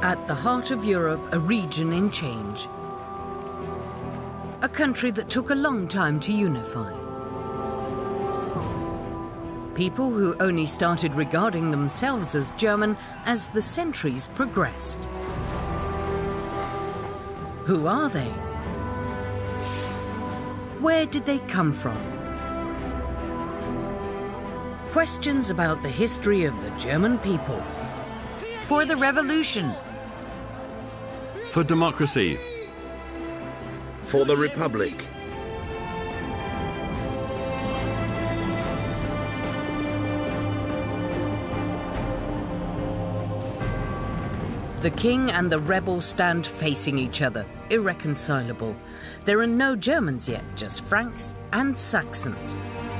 At the heart of Europe, a region in change. A country that took a long time to unify. People who only started regarding themselves as German as the centuries progressed. Who are they? Where did they come from? Questions about the history of the German people. For the revolution. For democracy. For the Republic. The king and the rebel stand facing each other, irreconcilable. There are no Germans yet, just Franks and Saxons.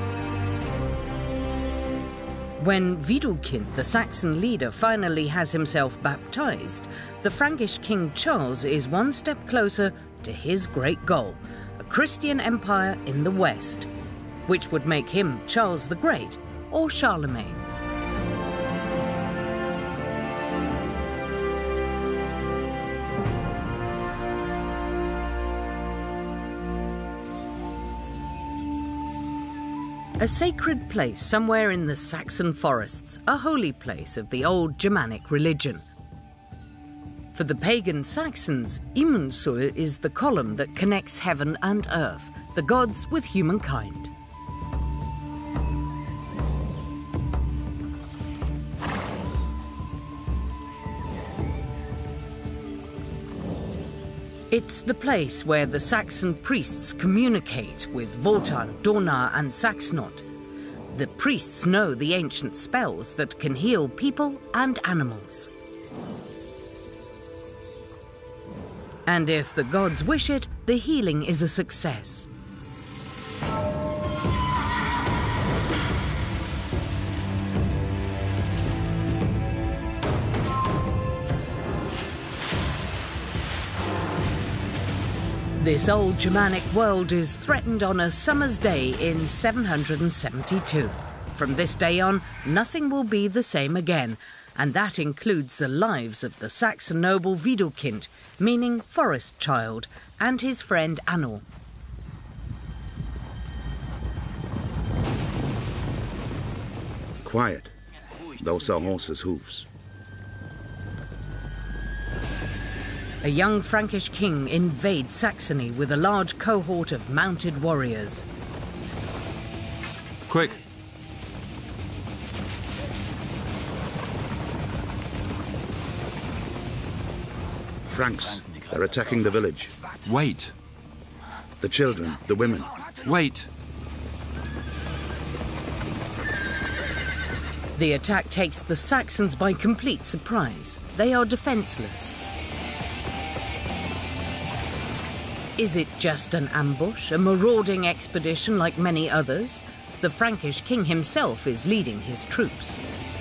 When Widukind, the Saxon leader, finally has himself baptized, the Frankish King Charles is one step closer to his great goal, a Christian empire in the West, which would make him Charles the Great or Charlemagne. A sacred place somewhere in the Saxon forests, a holy place of the old Germanic religion. For the pagan Saxons, Irminsul is the column that connects heaven and earth, the gods with humankind. It's the place where the Saxon priests communicate with Wotan, Donar and Saxnot. The priests know the ancient spells that can heal people and animals. And if the gods wish it, the healing is a success. This old Germanic world is threatened on a summer's day in 772. From this day on, nothing will be the same again, and that includes the lives of the Saxon noble Widukind, meaning forest child, and his friend Anor. Quiet. Those are horses' hoofs. A young Frankish king invades Saxony with a large cohort of mounted warriors. Quick! Franks. They're attacking the village. Wait! The children, the women. Wait! The attack takes the Saxons by complete surprise. They are defenseless. Is it just an ambush, a marauding expedition like many others? The Frankish king himself is leading his troops.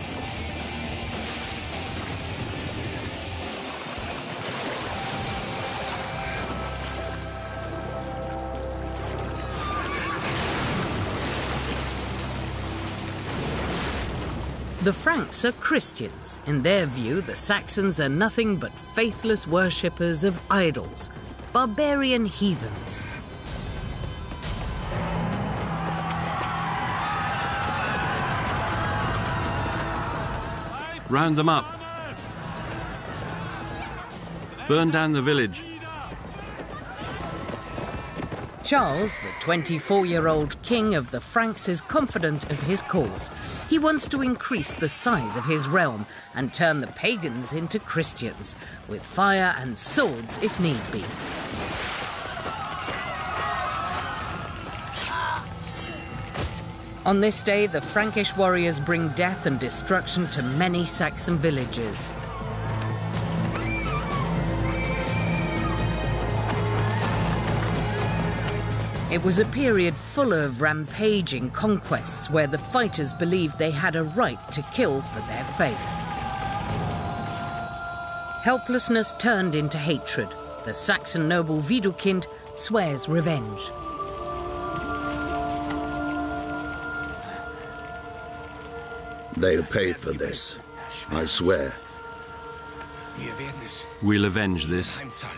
The Franks are Christians. In their view, the Saxons are nothing but faithless worshippers of idols, barbarian heathens. Round them up. Burn down the village. Charles, the 24-year-old king of the Franks, is confident of his cause. He wants to increase the size of his realm and turn the pagans into Christians, with fire and swords if need be. On this day, the Frankish warriors bring death and destruction to many Saxon villages. It was a period full of rampaging conquests where the fighters believed they had a right to kill for their faith. Helplessness turned into hatred. The Saxon noble Widukind swears revenge. They'll pay for this, I swear. We'll avenge this.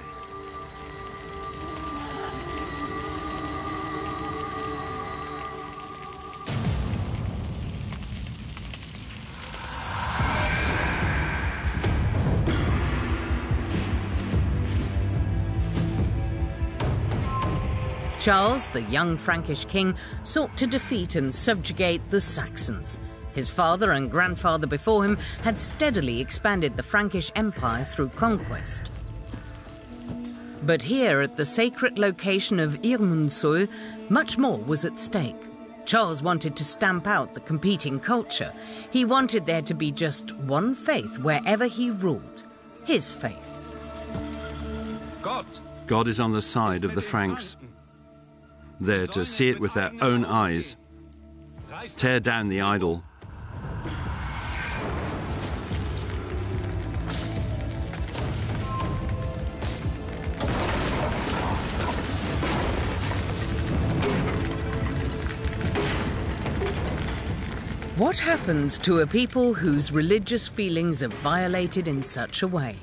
Charles, the young Frankish king, sought to defeat and subjugate the Saxons. His father and grandfather before him had steadily expanded the Frankish Empire through conquest. But here, at the sacred location of Irminsul, much more was at stake. Charles wanted to stamp out the competing culture. He wanted there to be just one faith wherever he ruled, his faith. God is on the side of the Franks. There to see it with their own eyes. Tear down the idol. What happens to a people whose religious feelings are violated in such a way?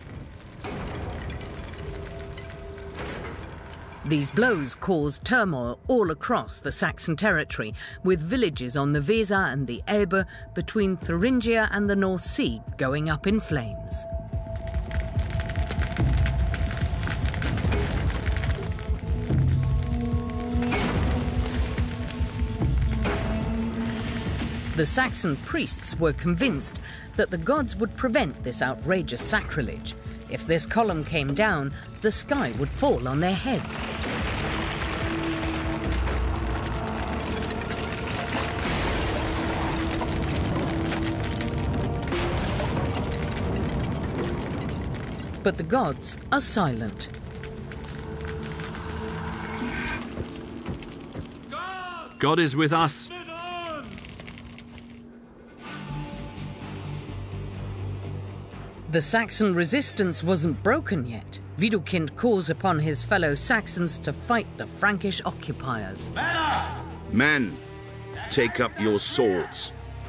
These blows caused turmoil all across the Saxon territory, with villages on the Weser and the Elbe between Thuringia and the North Sea going up in flames. The Saxon priests were convinced that the gods would prevent this outrageous sacrilege. If this column came down, the sky would fall on their heads. But the gods are silent. God is with us. The Saxon resistance wasn't broken yet. Widukind calls upon his fellow Saxons to fight the Frankish occupiers. Men, take up your swords.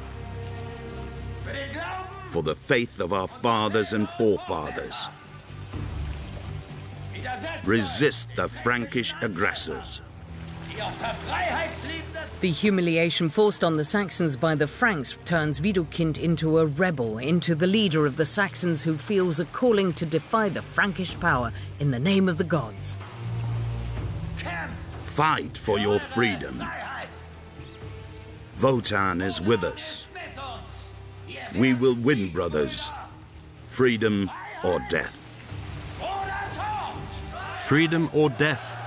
For the faith of our fathers and forefathers. Resist the Frankish aggressors. The humiliation forced on the Saxons by the Franks turns Widukind into a rebel, into the leader of the Saxons who feels a calling to defy the Frankish power in the name of the gods. Fight for your freedom. Wotan is with us. We will win, brothers. Freedom or death. Freedom or death.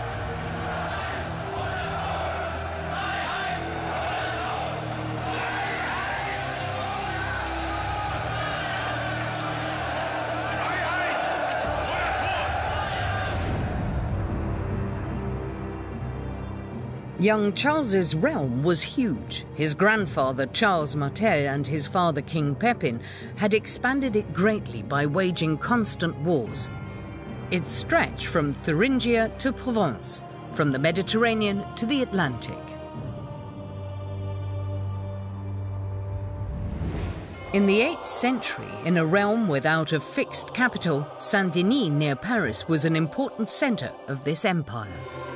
Young Charles's realm was huge. His grandfather Charles Martel and his father King Pepin had expanded it greatly by waging constant wars. It stretched from Thuringia to Provence, from the Mediterranean to the Atlantic. In the 8th century, in a realm without a fixed capital, Saint-Denis near Paris was an important centre of this empire.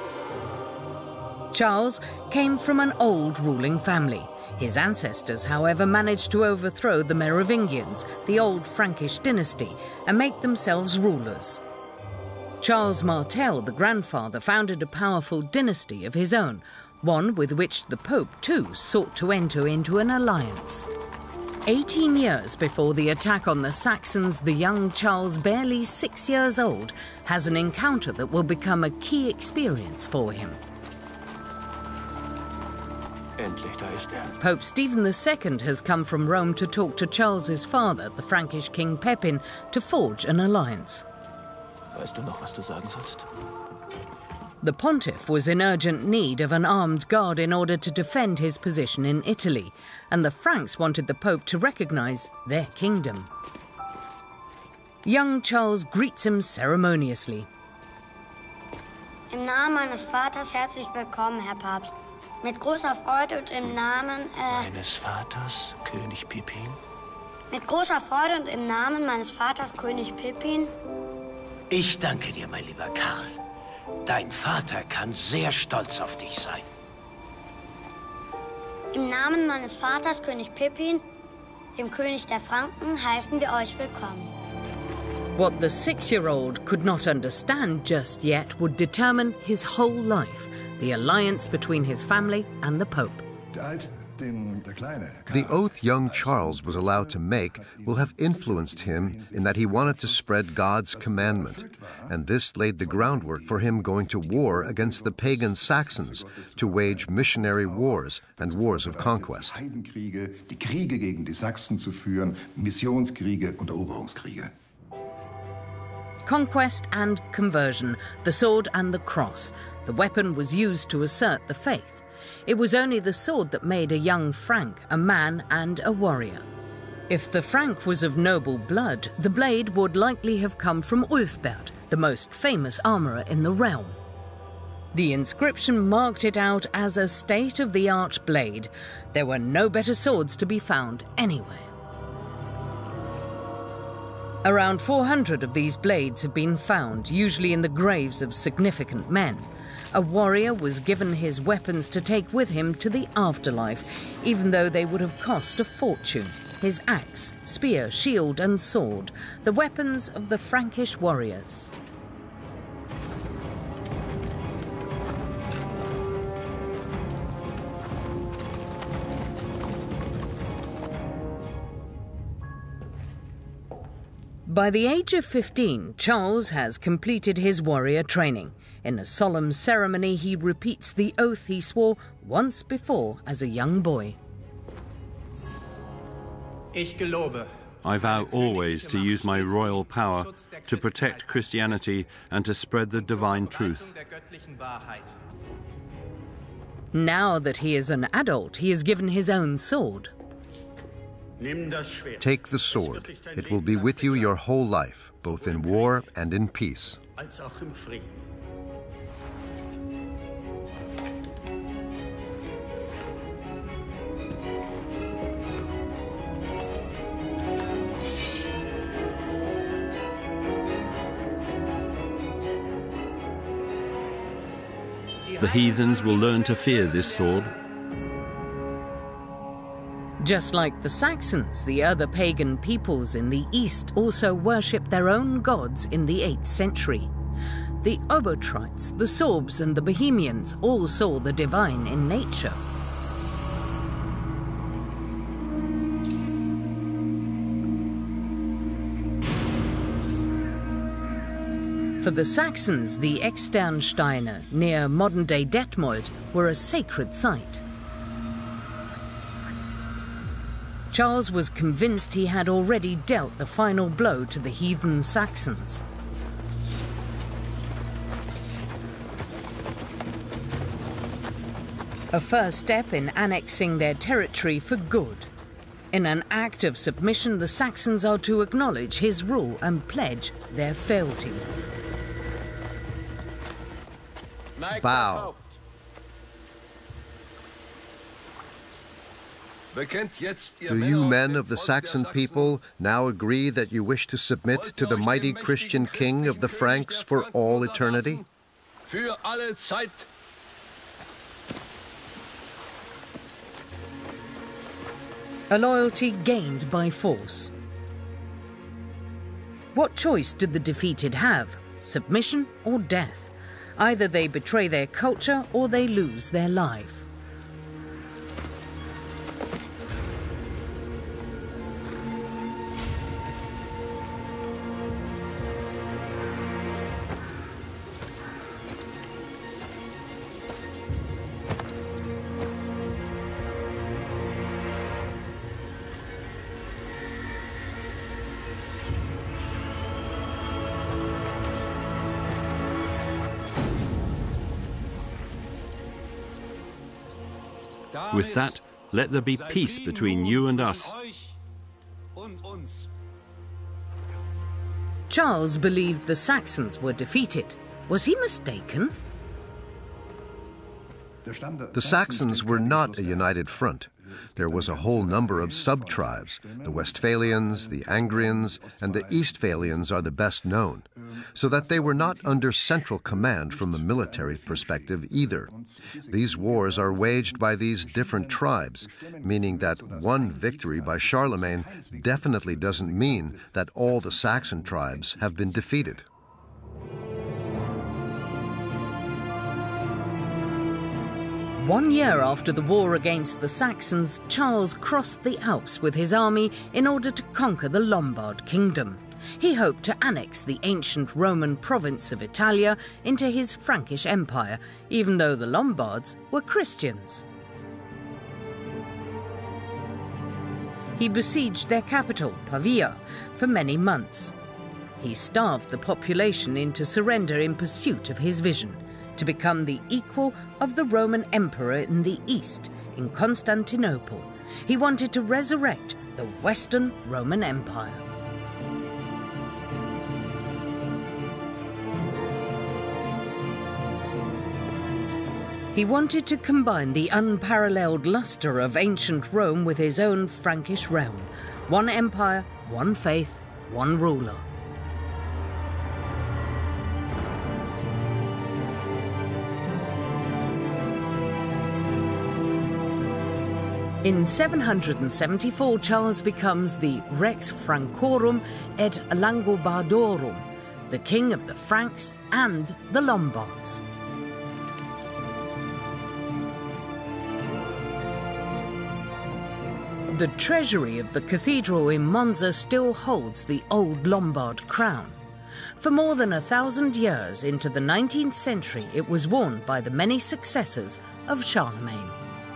Charles came from an old ruling family. His ancestors, however, managed to overthrow the Merovingians, the old Frankish dynasty, and make themselves rulers. Charles Martel, the grandfather, founded a powerful dynasty of his own, one with which the Pope, too, sought to enter into an alliance. 18 years before the attack on the Saxons, the young Charles, barely 6 years old, has an encounter that will become a key experience for him. Pope Stephen II has come from Rome to talk to Charles's father, the Frankish King Pepin, to forge an alliance. The pontiff was in urgent need of an armed guard in order to defend his position in Italy, and the Franks wanted the Pope to recognize their kingdom. Young Charles greets him ceremoniously. Im Namen meines Vaters herzlich willkommen, Herr Papst. Mit großer Freude und im Namen meines Vaters, König Pippin, Mit großer Freude und im Namen meines Vaters König Pippin. Ich danke dir, mein lieber Karl. Dein Vater kann sehr stolz auf dich sein. Im Namen meines Vaters König Pippin, dem König der Franken, heißen wir euch willkommen. What the 6-year-old could not understand just yet would determine his whole life, the alliance between his family and the Pope. The oath young Charles was allowed to make will have influenced him in that he wanted to spread God's commandment, and this laid the groundwork for him going to war against the pagan Saxons to wage missionary wars and wars of conquest. Die Kriege gegen die Sachsen zu führen, Missionskriege und Eroberungskriege. Conquest and conversion, the sword and the cross. The weapon was used to assert the faith. It was only the sword that made a young Frank a man and a warrior. If the Frank was of noble blood, the blade would likely have come from Ulfbert, the most famous armourer in the realm. The inscription marked it out as a state-of-the-art blade. There were no better swords to be found anywhere. Around 400 of these blades have been found, usually in the graves of significant men. A warrior was given his weapons to take with him to the afterlife, even though they would have cost a fortune. His axe, spear, shield and sword, the weapons of the Frankish warriors. By the age of 15, Charles has completed his warrior training. In a solemn ceremony, he repeats the oath he swore once before as a young boy. I vow always to use my royal power to protect Christianity and to spread the divine truth. Now that he is an adult, he is given his own sword. Take the sword. It will be with you your whole life, both in war and in peace. The heathens will learn to fear this sword. Just like the Saxons, the other pagan peoples in the East also worshipped their own gods in the 8th century. The Obotrites, the Sorbs and the Bohemians all saw the divine in nature. For the Saxons, the Externsteine, near modern-day Detmold, were a sacred site. Charles was convinced he had already dealt the final blow to the heathen Saxons. A first step in annexing their territory for good. In an act of submission, the Saxons are to acknowledge his rule and pledge their fealty. Bow. Do you men of the Saxon people now agree that you wish to submit to the mighty Christian king of the Franks for all eternity? A loyalty gained by force. What choice did the defeated have? Submission or death? Either they betray their culture or they lose their life. With that, let there be peace between you and us. Charles believed the Saxons were defeated. Was he mistaken? The Saxons were not a united front. there was a whole number of sub-tribes. The Westphalians, the Angrians, and the Eastphalians are the best known, so that they were not under central command from a military perspective either. These wars are waged by these different tribes, meaning that one victory by Charlemagne definitely doesn't mean that all the Saxon tribes have been defeated. One year after the war against the Saxons, Charles crossed the Alps with his army in order to conquer the Lombard kingdom. He hoped to annex the ancient Roman province of Italia into his Frankish empire, even though the Lombards were Christians. He besieged their capital, Pavia, for many months. He starved the population into surrender in pursuit of his vision, to become the equal of the Roman emperor in the East, in Constantinople. He wanted to resurrect the Western Roman Empire. He wanted to combine the unparalleled luster of ancient Rome with his own Frankish realm. One empire, one faith, one ruler. In 774, Charles becomes the Rex Francorum et Langobardorum, the king of the Franks and the Lombards. The treasury of the cathedral in Monza still holds the old Lombard crown. For more than 1,000 years into the 19th century, it was worn by the many successors of Charlemagne.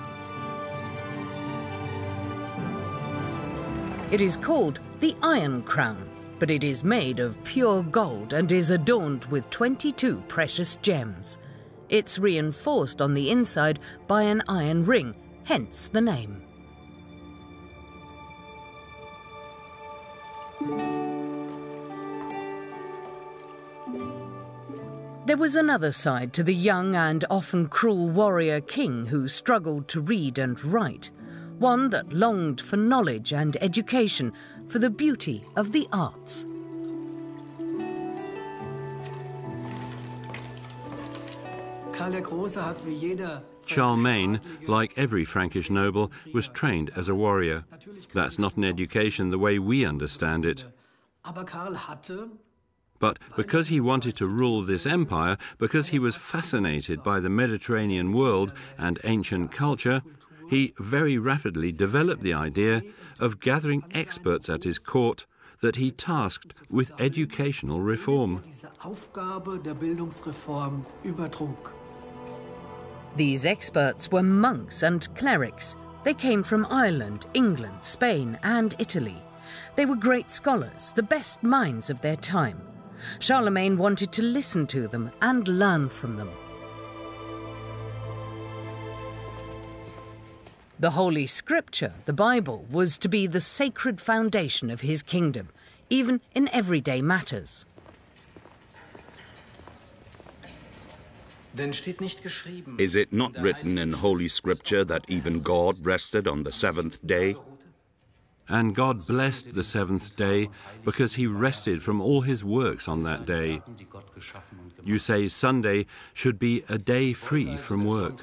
It is called the Iron Crown, but it is made of pure gold and is adorned with 22 precious gems. It's reinforced on the inside by an iron ring, hence the name. There was another side to the young and often cruel warrior king who struggled to read and write. One that longed for knowledge and education, for the beauty of the arts. Charlemagne, like every Frankish noble, was trained as a warrior. That's not an education the way we understand it. But because he wanted to rule this empire, because he was fascinated by the Mediterranean world and ancient culture, he very rapidly developed the idea of gathering experts at his court that he tasked with educational reform. These experts were monks and clerics. They came from Ireland, England, Spain, and Italy. They were great scholars, the best minds of their time. Charlemagne wanted to listen to them and learn from them. The Holy Scripture, the Bible, was to be the sacred foundation of his kingdom, even in everyday matters. Is it not written in Holy Scripture that even God rested on the seventh day? And God blessed the seventh day because he rested from all his works on that day. You say Sunday should be a day free from work.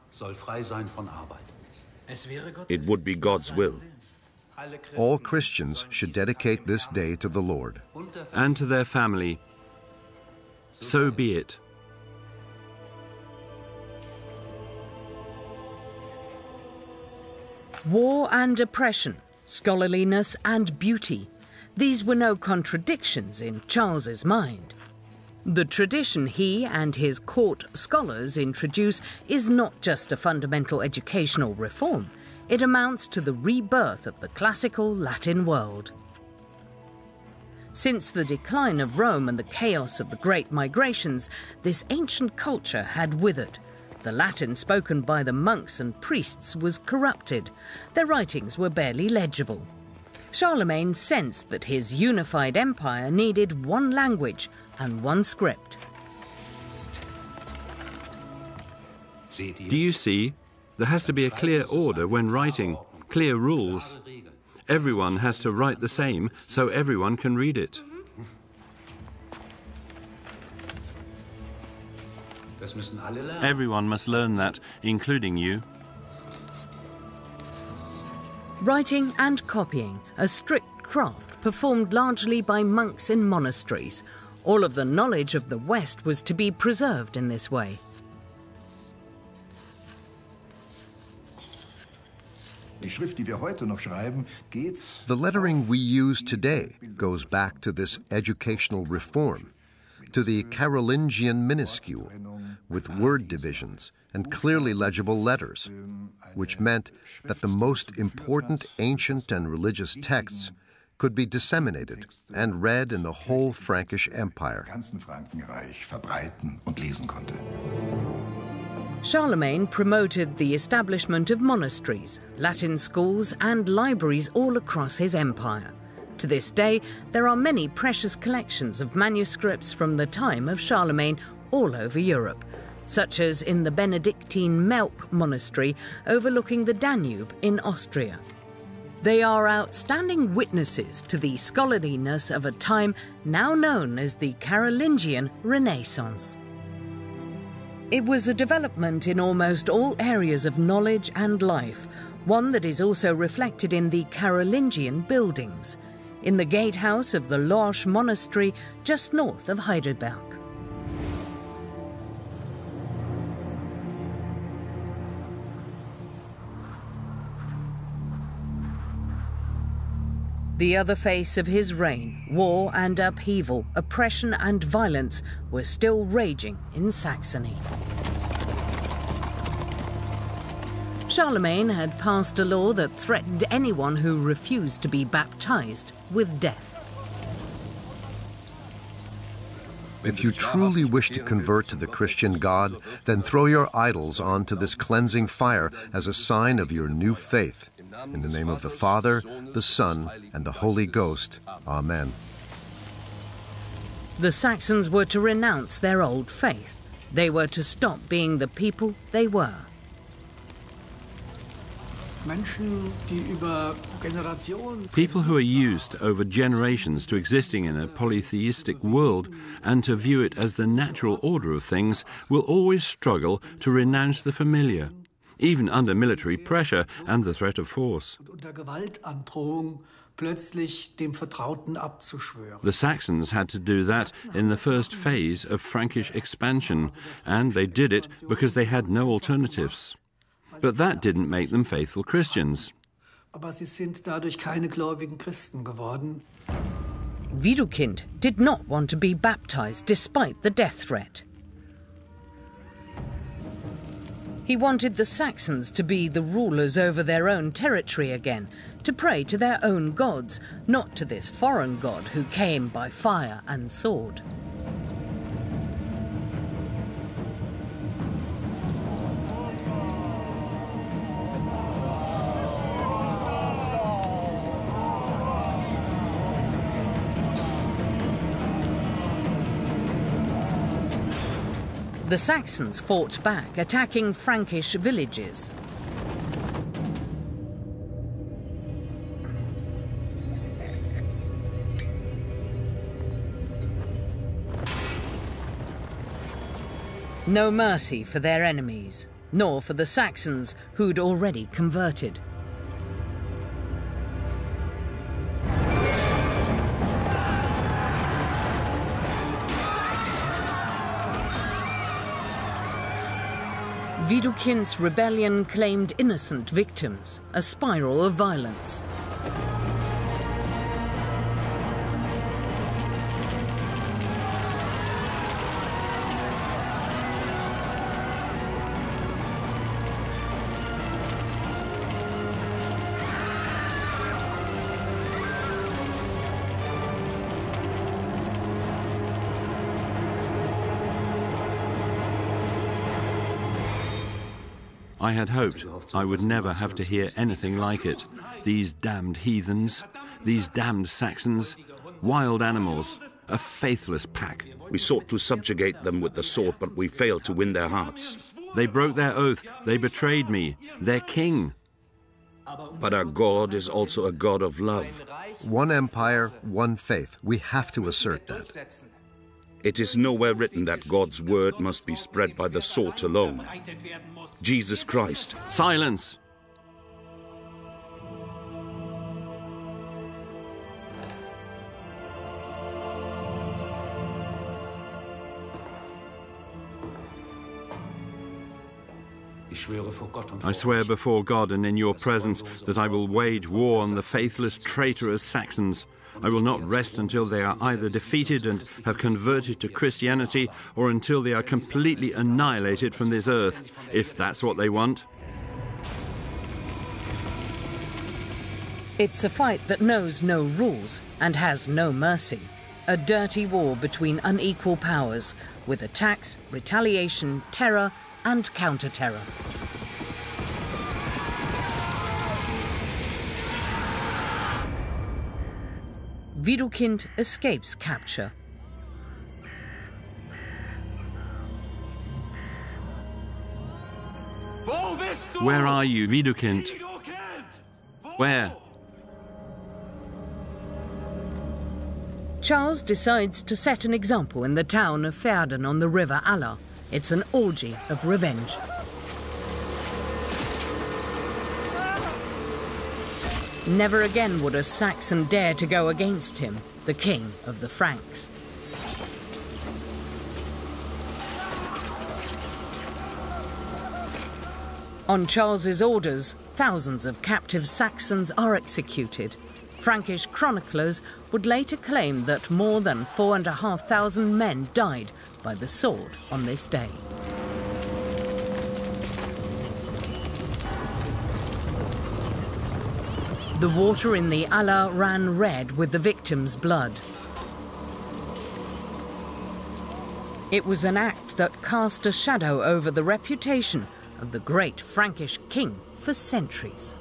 It would be God's will. All Christians should dedicate this day to the Lord. And to their family. So be it. War and oppression, scholarliness and beauty. These were no contradictions in Charles's mind. The tradition he and his court scholars introduce is not just a fundamental educational reform. It amounts to the rebirth of the classical Latin world. Since the decline of Rome and the chaos of the great migrations, this ancient culture had withered. The Latin spoken by the monks and priests was corrupted. Their writings were barely legible. Charlemagne sensed that his unified empire needed one language and one script. Do you see? There has to be a clear order when writing, clear rules. Everyone has to write the same so everyone can read it. Everyone must learn that, including you. Writing and copying, a strict craft performed largely by monks in monasteries. All of the knowledge of the West was to be preserved in this way. The lettering we use today goes back to this educational reform, to the Carolingian minuscule, with word divisions and clearly legible letters, which meant that the most important ancient and religious texts could be disseminated and read in the whole Frankish Empire. Charlemagne promoted the establishment of monasteries, Latin schools and libraries all across his empire. To this day, there are many precious collections of manuscripts from the time of Charlemagne all over Europe, such as in the Benedictine Melk Monastery overlooking the Danube in Austria. They are outstanding witnesses to the scholarliness of a time now known as the Carolingian Renaissance. It was a development in almost all areas of knowledge and life, one that is also reflected in the Carolingian buildings, in the gatehouse of the Lorsch Monastery just north of Heidelberg. The other face of his reign, war and upheaval, oppression and violence, were still raging in Saxony. Charlemagne had passed a law that threatened anyone who refused to be baptized with death. If you truly wish to convert to the Christian God, then throw your idols onto this cleansing fire as a sign of your new faith. In the name of the Father, the Son, and the Holy Ghost. Amen. The Saxons were to renounce their old faith. They were to stop being the people they were. People who are used over generations to existing in a polytheistic world and to view it as the natural order of things will always struggle to renounce the familiar, even under military pressure and the threat of force. The Saxons had to do that in the first phase of Frankish expansion, and they did it because they had no alternatives. But that didn't make them faithful Christians. Widukind did not want to be baptized despite the death threat. He wanted the Saxons to be the rulers over their own territory again, to pray to their own gods, not to this foreign god who came by fire and sword. The Saxons fought back, attacking Frankish villages. No mercy for their enemies, nor for the Saxons who'd already converted. Widukind's rebellion claimed innocent victims, a spiral of violence. I had hoped I would never have to hear anything like it. These damned heathens, these damned Saxons, wild animals, a faithless pack. We sought to subjugate them with the sword, but we failed to win their hearts. They broke their oath. They betrayed me, their king. But our God is also a God of love. One empire, one faith. We have to assert that. It is nowhere written that God's word must be spread by the sword alone. Jesus Christ. Silence! I swear before God and in your presence that I will wage war on the faithless, traitorous Saxons. I will not rest until they are either defeated and have converted to Christianity, or until they are completely annihilated from this earth, if that's what they want. It's a fight that knows no rules and has no mercy. A dirty war between unequal powers, with attacks, retaliation, terror, and counter-terror. Widukind escapes capture. Where are you, Widukind? Where? Charles decides to set an example in the town of Verden on the River Aller. It's an orgy of revenge. Never again would a Saxon dare to go against him, the king of the Franks. On Charles's orders, thousands of captive Saxons are executed. Frankish chroniclers would later claim that more than 4,500 men died by the sword on this day. The water in the Aller ran red with the victims' blood. It was an act that cast a shadow over the reputation of the great Frankish king for centuries.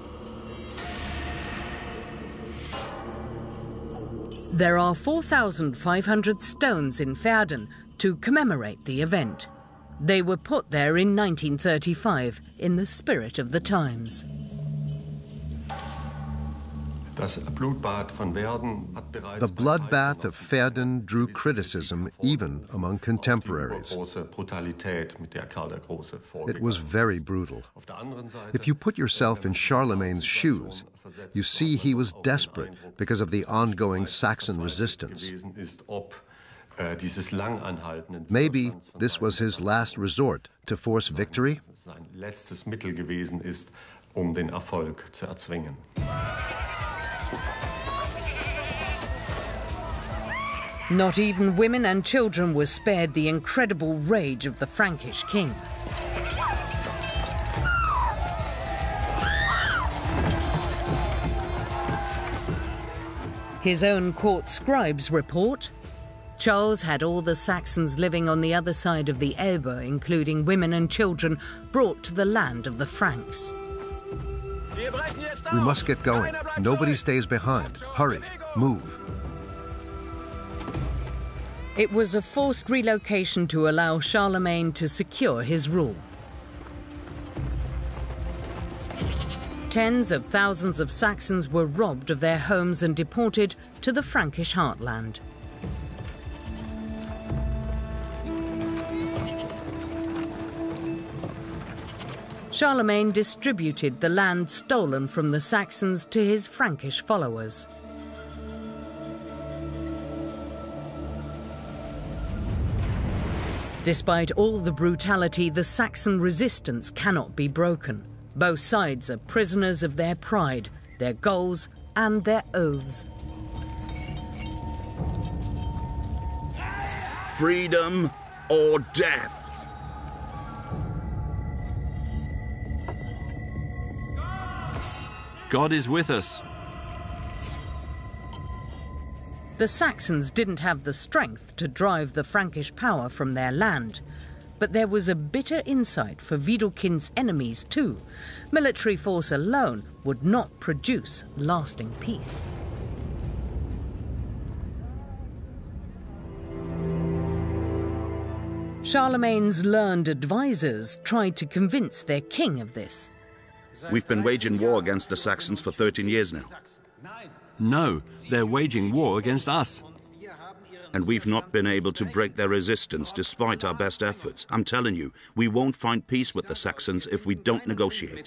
There are 4,500 stones in Verden to commemorate the event. They were put there in 1935 in the spirit of the times. The bloodbath of Verden drew criticism even among contemporaries. It was very brutal. If you put yourself in Charlemagne's shoes, you see he was desperate because of the ongoing Saxon resistance. Maybe this was his last resort to force victory? Not even women and children were spared the incredible rage of the Frankish king. His own court scribes report, Charles had all the Saxons living on the other side of the Elbe, including women and children, brought to the land of the Franks. We must get going. Nobody stays behind. Hurry, move. It was a forced relocation to allow Charlemagne to secure his rule. Tens of thousands of Saxons were robbed of their homes and deported to the Frankish heartland. Charlemagne distributed the land stolen from the Saxons to his Frankish followers. Despite all the brutality, the Saxon resistance cannot be broken. Both sides are prisoners of their pride, their goals, and their oaths. Freedom or death. God is with us. The Saxons didn't have the strength to drive the Frankish power from their land. But there was a bitter insight for Widukind's enemies too. Military force alone would not produce lasting peace. Charlemagne's learned advisors tried to convince their king of this. We've been waging war against the Saxons for 13 years now. No, they're waging war against us. And we've not been able to break their resistance despite our best efforts. I'm telling you, we won't find peace with the Saxons if we don't negotiate.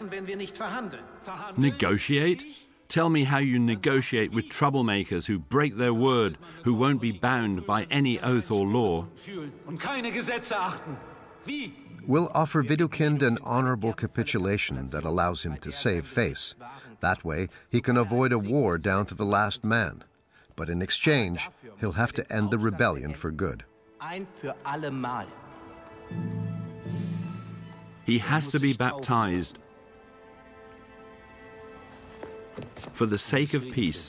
Negotiate? Tell me how you negotiate with troublemakers who break their word, who won't be bound by any oath or law. We'll offer Widukind an honorable capitulation that allows him to save face. That way, he can avoid a war down to the last man. But in exchange, he'll have to end the rebellion for good. He has to be baptized for the sake of peace.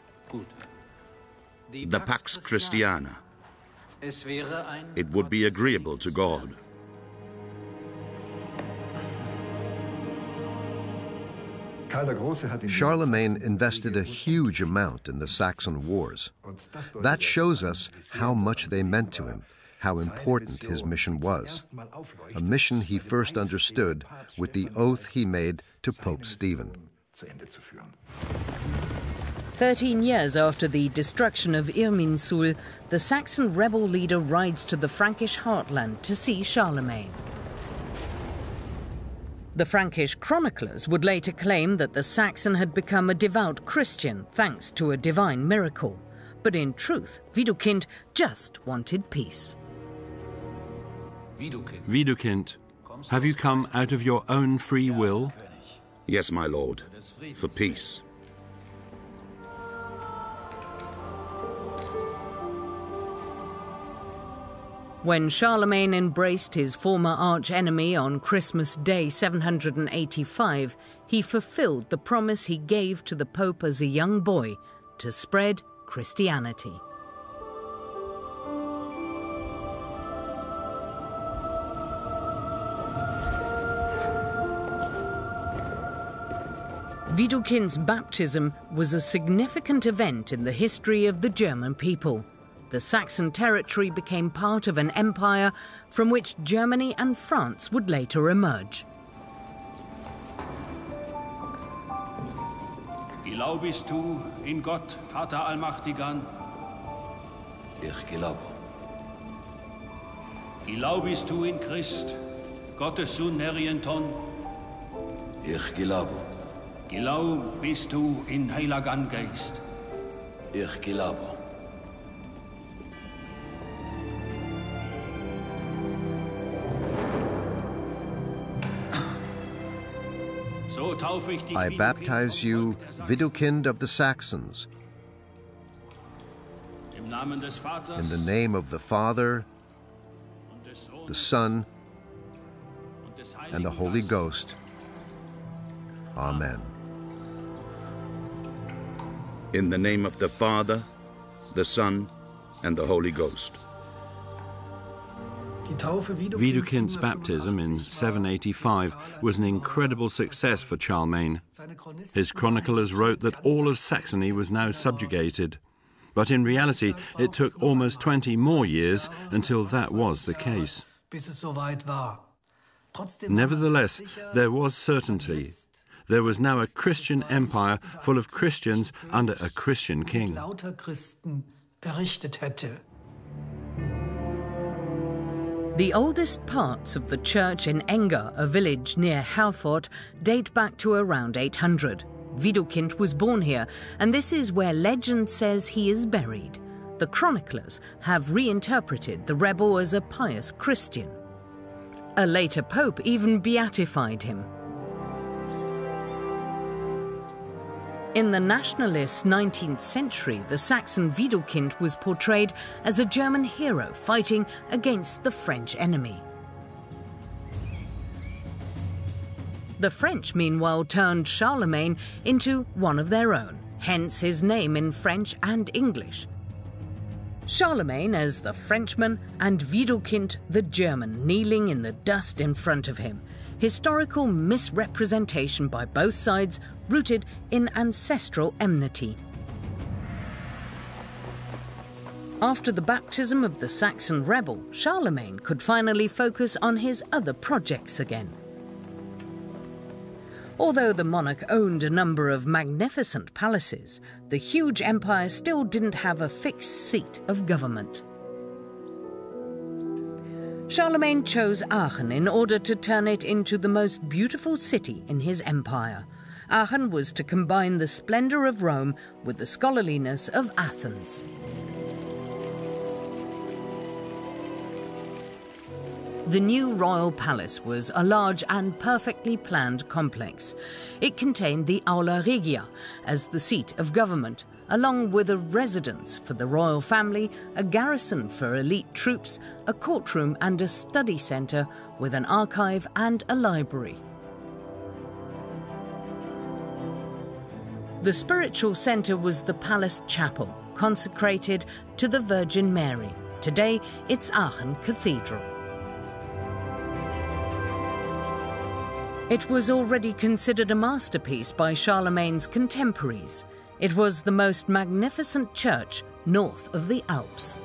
The Pax Christiana. It would be agreeable to God. Charlemagne invested a huge amount in the Saxon wars. That shows us how much they meant to him, how important his mission was. A mission he first understood with the oath he made to Pope Stephen. 13 years after the destruction of Irminsul, the Saxon rebel leader rides to the Frankish heartland to see Charlemagne. The Frankish chroniclers would later claim that the Saxon had become a devout Christian thanks to a divine miracle. But in truth, Widukind just wanted peace. Widukind, have you come out of your own free will? Yes, my lord, for peace. When Charlemagne embraced his former arch-enemy on Christmas Day 785, he fulfilled the promise he gave to the Pope as a young boy to spread Christianity. Widukind's baptism was a significant event in the history of the German people. The Saxon territory became part of an empire from which Germany and France would later emerge. Glaubst du in Gott, Vater Allmächtigen? Ich glaube. Glaubst du in Christ, Gottes Sohn Herjenton? Ich glaube. Glaubst du in Heiligen Geist? Ich glaube. I baptize you, Widukind of the Saxons, in the name of the Father, the Son, and the Holy Ghost. Amen. In the name of the Father, the Son, and the Holy Ghost. Widukind's baptism in 785 was an incredible success for Charlemagne. His chroniclers wrote that all of Saxony was now subjugated. But in reality, it took almost 20 more years until that was the case. Nevertheless, there was certainty. There was now a Christian empire full of Christians under a Christian king. The oldest parts of the church in Enga, a village near Herford, date back to around 800. Widukind was born here, and this is where legend says he is buried. The chroniclers have reinterpreted the rebel as a pious Christian. A later pope even beatified him. In the nationalist 19th century, the Saxon Widukind was portrayed as a German hero fighting against the French enemy. The French, meanwhile, turned Charlemagne into one of their own, hence his name in French and English. Charlemagne as the Frenchman and Widukind the German kneeling in the dust in front of him. Historical misrepresentation by both sides, rooted in ancestral enmity. After the baptism of the Saxon rebel, Charlemagne could finally focus on his other projects again. Although the monarch owned a number of magnificent palaces, the huge empire still didn't have a fixed seat of government. Charlemagne chose Aachen in order to turn it into the most beautiful city in his empire. Aachen was to combine the splendor of Rome with the scholarliness of Athens. The new royal palace was a large and perfectly planned complex. It contained the Aula Regia as the seat of government, along with a residence for the royal family, a garrison for elite troops, a courtroom and a study centre with an archive and a library. The spiritual centre was the palace chapel, consecrated to the Virgin Mary. Today, it's Aachen Cathedral. It was already considered a masterpiece by Charlemagne's contemporaries. It was the most magnificent church north of the Alps.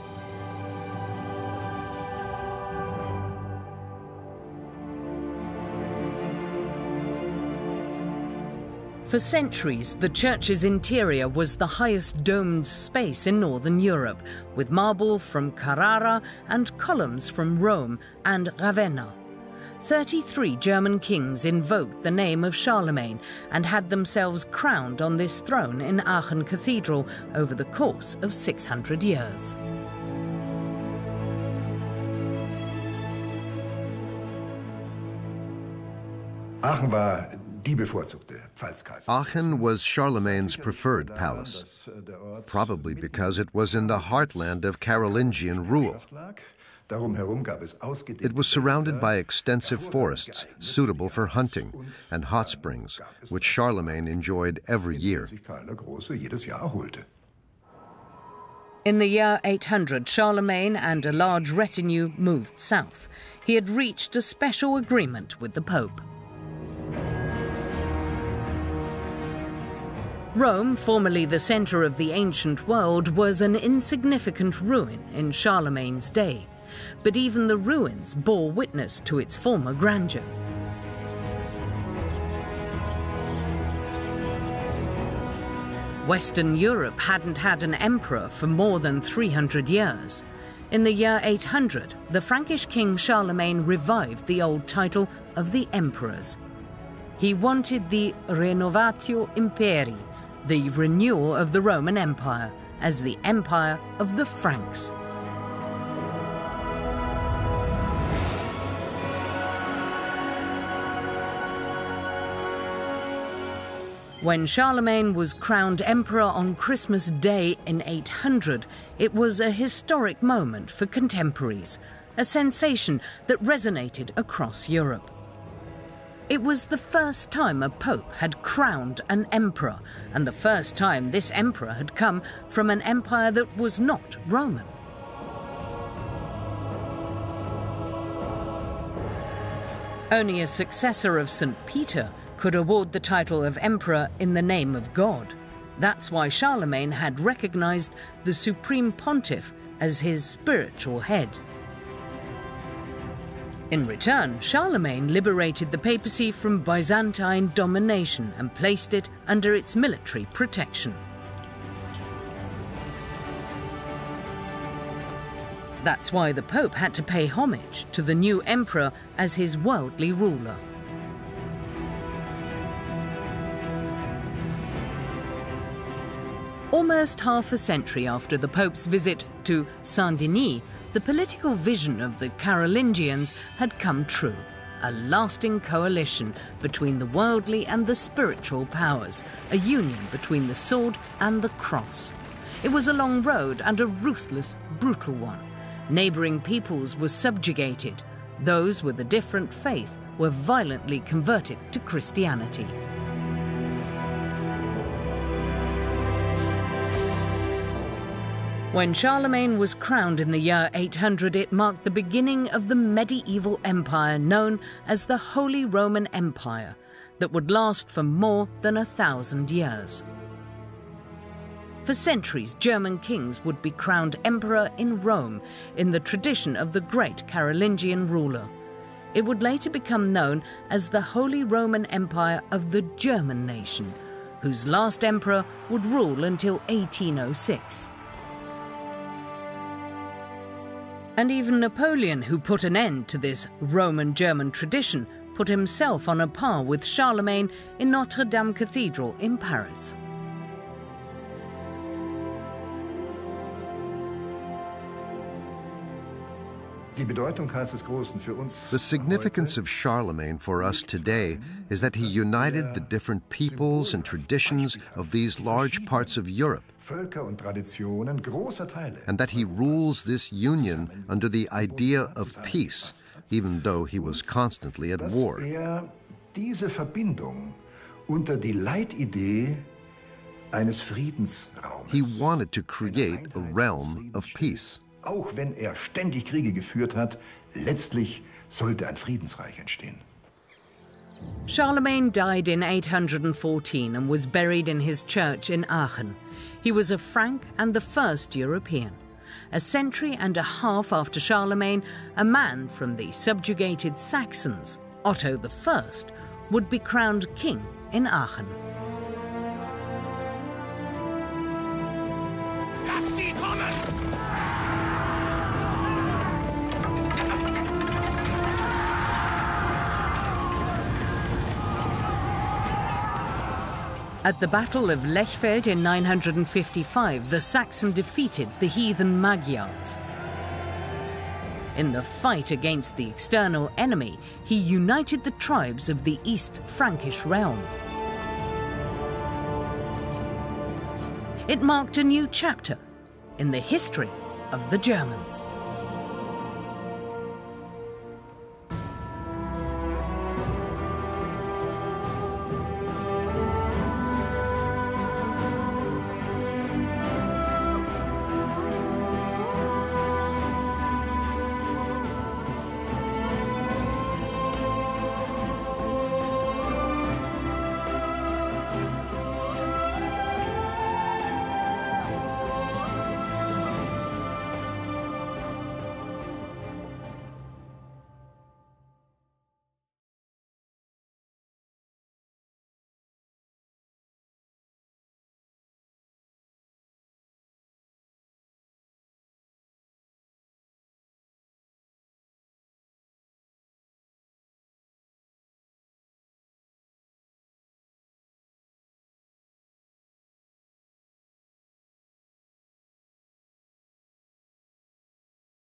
For centuries, the church's interior was the highest domed space in northern Europe, with marble from Carrara and columns from Rome and Ravenna. 33 German kings invoked the name of Charlemagne and had themselves crowned on this throne in Aachen Cathedral over the course of 600 years. Aachen was Charlemagne's preferred palace, probably because it was in the heartland of Carolingian rule. It was surrounded by extensive forests suitable for hunting and hot springs, which Charlemagne enjoyed every year. In the year 800, Charlemagne and a large retinue moved south. He had reached a special agreement with the Pope. Rome, formerly the centre of the ancient world, was an insignificant ruin in Charlemagne's day. But even the ruins bore witness to its former grandeur. Western Europe hadn't had an emperor for more than 300 years. In the year 800, the Frankish king Charlemagne revived the old title of the emperors. He wanted the Renovatio Imperii, the renewal of the Roman Empire, as the Empire of the Franks. When Charlemagne was crowned emperor on Christmas Day in 800, it was a historic moment for contemporaries, a sensation that resonated across Europe. It was the first time a pope had crowned an emperor, and the first time this emperor had come from an empire that was not Roman. Only a successor of St. Peter could award the title of emperor in the name of God. That's why Charlemagne had recognized the supreme pontiff as his spiritual head. In return, Charlemagne liberated the papacy from Byzantine domination and placed it under its military protection. That's why the Pope had to pay homage to the new emperor as his worldly ruler. Almost half a century after the Pope's visit to Saint-Denis, the political vision of the Carolingians had come true. A lasting coalition between the worldly and the spiritual powers, a union between the sword and the cross. It was a long road and a ruthless, brutal one. Neighbouring peoples were subjugated. Those with a different faith were violently converted to Christianity. When Charlemagne was crowned in the year 800, it marked the beginning of the medieval empire known as the Holy Roman Empire, that would last for more than 1,000 years. For centuries, German kings would be crowned emperor in Rome in the tradition of the great Carolingian ruler. It would later become known as the Holy Roman Empire of the German nation, whose last emperor would rule until 1806. And even Napoleon, who put an end to this Roman-German tradition, put himself on a par with Charlemagne in Notre Dame Cathedral in Paris. The significance of Charlemagne for us today is that he united the different peoples and traditions of these large parts of Europe, and that he rules this union under the idea of peace, even though he was constantly at war. He wanted to create a realm of peace. Auch wenn ständig Kriege geführt hat, letztlich sollte ein Friedensreich entstehen. Charlemagne died in 814 and was buried in his church in Aachen. He was a Frank and the first European. A century and a half after Charlemagne, a man from the subjugated Saxons, Otto I, would be crowned king in Aachen. Lass sie kommen! At the Battle of Lechfeld in 955, the Saxon defeated the heathen Magyars. In the fight against the external enemy, he united the tribes of the East Frankish realm. It marked a new chapter in the history of the Germans.